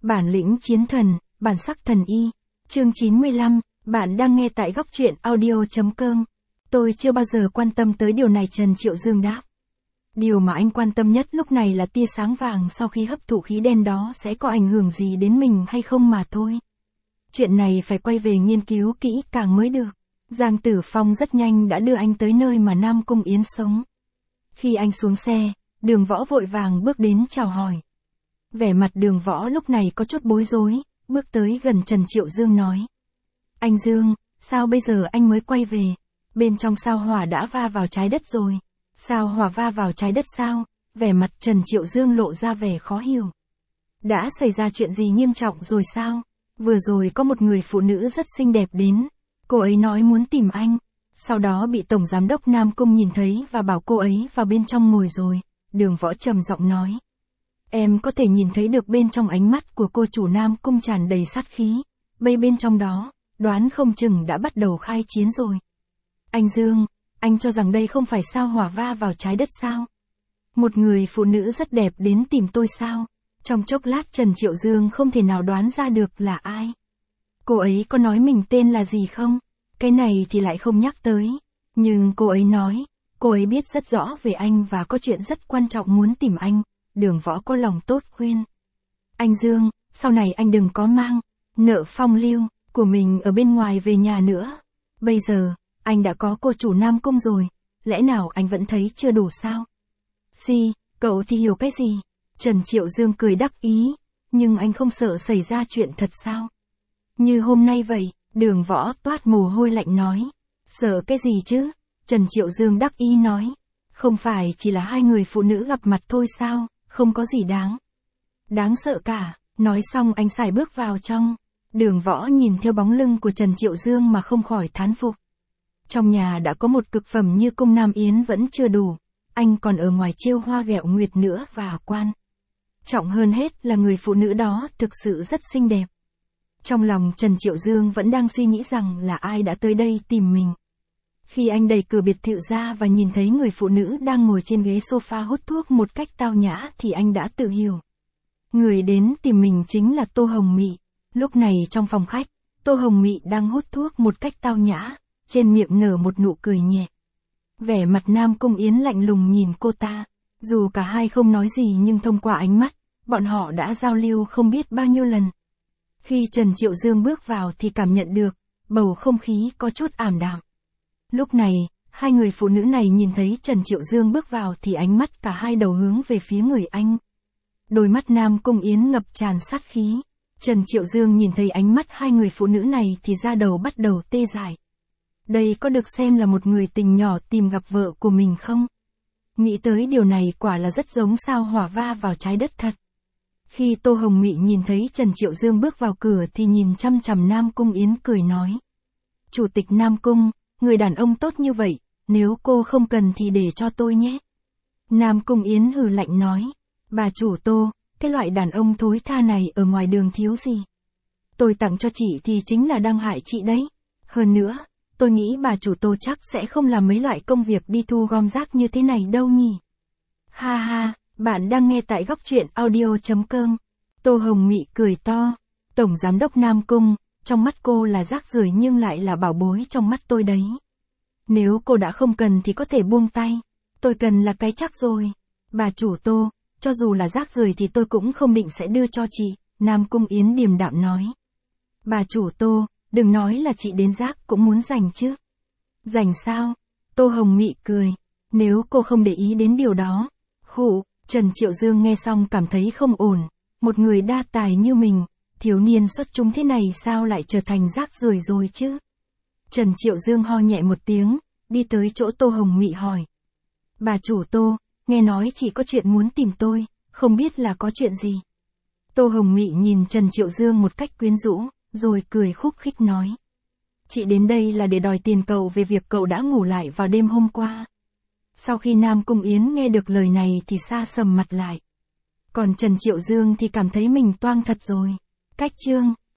Bản lĩnh chiến thần, bản sắc thần y. Chương 95, bạn đang nghe tại góc truyện audio.com. Tôi chưa bao giờ quan tâm tới điều này, Trần Triệu Dương đáp. Điều mà anh quan tâm nhất lúc này là tia sáng vàng sau khi hấp thụ khí đen đó sẽ có ảnh hưởng gì đến mình hay không mà thôi. Chuyện này phải quay về nghiên cứu kỹ càng mới được. Giang Tử Phong rất nhanh đã đưa anh tới nơi mà Nam Cung Yến sống. Khi anh xuống xe, Đường Võ vội vàng bước đến chào hỏi. Vẻ mặt Đường Võ lúc này có chút bối rối, bước tới gần Trần Triệu Dương nói. Anh Dương, sao bây giờ anh mới quay về? Bên trong sao hỏa đã va vào trái đất rồi. Sao hỏa va vào trái đất sao? Vẻ mặt Trần Triệu Dương lộ ra vẻ khó hiểu. Đã xảy ra chuyện gì nghiêm trọng rồi sao? Vừa rồi có một người phụ nữ rất xinh đẹp đến. Cô ấy nói muốn tìm anh. Sau đó bị Tổng Giám đốc Nam Cung nhìn thấy và bảo cô ấy vào bên trong ngồi rồi. Đường Võ trầm giọng nói. Em có thể nhìn thấy được bên trong ánh mắt của cô chủ Nam Cung tràn đầy sát khí. Bên trong đó, đoán không chừng đã bắt đầu khai chiến rồi. Anh Dương, anh cho rằng đây không phải sao hỏa va vào trái đất sao? Một người phụ nữ rất đẹp đến tìm tôi sao? Trong chốc lát Trần Triệu Dương không thể nào đoán ra được là ai. Cô ấy có nói mình tên là gì không? Cái này thì lại không nhắc tới. Nhưng cô ấy nói, cô ấy biết rất rõ về anh và có chuyện rất quan trọng muốn tìm anh. Đường Võ có lòng tốt khuyên. Anh Dương, sau này anh đừng có mang nợ phong lưu của mình ở bên ngoài về nhà nữa. Bây giờ, anh đã có cô chủ Nam Cung rồi, lẽ nào anh vẫn thấy chưa đủ sao? Cậu thì hiểu cái gì? Trần Triệu Dương cười đắc ý, nhưng anh không sợ xảy ra chuyện thật sao? Như hôm nay vậy, Đường Võ toát mồ hôi lạnh nói. Sợ cái gì chứ? Trần Triệu Dương đắc ý nói. Không phải chỉ là hai người phụ nữ gặp mặt thôi sao, không có gì đáng sợ cả. Nói xong anh sải bước vào trong. Đường Võ nhìn theo bóng lưng của Trần Triệu Dương mà không khỏi thán phục. Trong nhà đã có một cực phẩm như cung Nam Yến vẫn chưa đủ, anh còn ở ngoài trêu hoa ghẹo nguyệt nữa và quan trọng hơn hết là người phụ nữ đó thực sự rất xinh đẹp. Trong lòng Trần Triệu Dương vẫn đang suy nghĩ rằng là ai đã tới đây tìm mình. Khi anh đẩy cửa biệt thự ra và nhìn thấy người phụ nữ đang ngồi trên ghế sofa hút thuốc một cách tao nhã thì anh đã tự hiểu. Người đến tìm mình chính là Tô Hồng Mị. Lúc này trong phòng khách, Tô Hồng Mị đang hút thuốc một cách tao nhã, trên miệng nở một nụ cười nhẹ. Vẻ mặt Nam Cung Yến lạnh lùng nhìn cô ta. Dù cả hai không nói gì nhưng thông qua ánh mắt, bọn họ đã giao lưu không biết bao nhiêu lần. Khi Trần Triệu Dương bước vào thì cảm nhận được, bầu không khí có chút ảm đạm. Lúc này, hai người phụ nữ này nhìn thấy Trần Triệu Dương bước vào thì ánh mắt cả hai đầu hướng về phía người anh. Đôi mắt Nam Cung Yến ngập tràn sát khí. Trần Triệu Dương nhìn thấy ánh mắt hai người phụ nữ này thì da đầu bắt đầu tê dại. Đây có được xem là một người tình nhỏ tìm gặp vợ của mình không? Nghĩ tới điều này quả là rất giống sao hỏa va vào trái đất thật. Khi Tô Hồng Mị nhìn thấy Trần Triệu Dương bước vào cửa thì nhìn chăm chằm Nam Cung Yến cười nói. Chủ tịch Nam Cung, người đàn ông tốt như vậy, nếu cô không cần thì để cho tôi nhé. Nam Cung Yến hừ lạnh nói. Bà chủ Tô, cái loại đàn ông thối tha này ở ngoài đường thiếu gì? Tôi tặng cho chị thì chính là đang hại chị đấy. Hơn nữa, tôi nghĩ bà chủ Tô chắc sẽ không làm mấy loại công việc đi thu gom rác như thế này đâu nhỉ. Ha ha, bạn đang nghe tại góc truyện audio.com. Tô Hồng Mị cười to. Tổng Giám đốc Nam Cung, trong mắt cô là rác rưởi nhưng lại là bảo bối trong mắt tôi đấy. Nếu cô đã không cần thì có thể buông tay. Tôi cần là cái chắc rồi. Bà chủ Tô, cho dù là rác rưởi thì tôi cũng không định sẽ đưa cho chị. Nam Cung Yến điềm đạm nói. Bà chủ Tô, đừng nói là chị đến rác cũng muốn giành chứ. Giành sao? Tô Hồng Mị cười. Nếu cô không để ý đến điều đó. Trần Triệu Dương nghe xong cảm thấy không ổn. Một người đa tài như mình, thiếu niên xuất chúng thế này sao lại trở thành rác rưởi rồi chứ? Trần Triệu Dương ho nhẹ một tiếng, đi tới chỗ Tô Hồng Mị hỏi. Bà chủ Tô, nghe nói chị có chuyện muốn tìm tôi, không biết là có chuyện gì? Tô Hồng Mị nhìn Trần Triệu Dương một cách quyến rũ, rồi cười khúc khích nói. Chị đến đây là để đòi tiền cậu về việc cậu đã ngủ lại vào đêm hôm qua. Sau khi Nam Cung Yến nghe được lời này thì sa sầm mặt lại. Còn Trần Triệu Dương thì cảm thấy mình toang thật rồi. Cách chương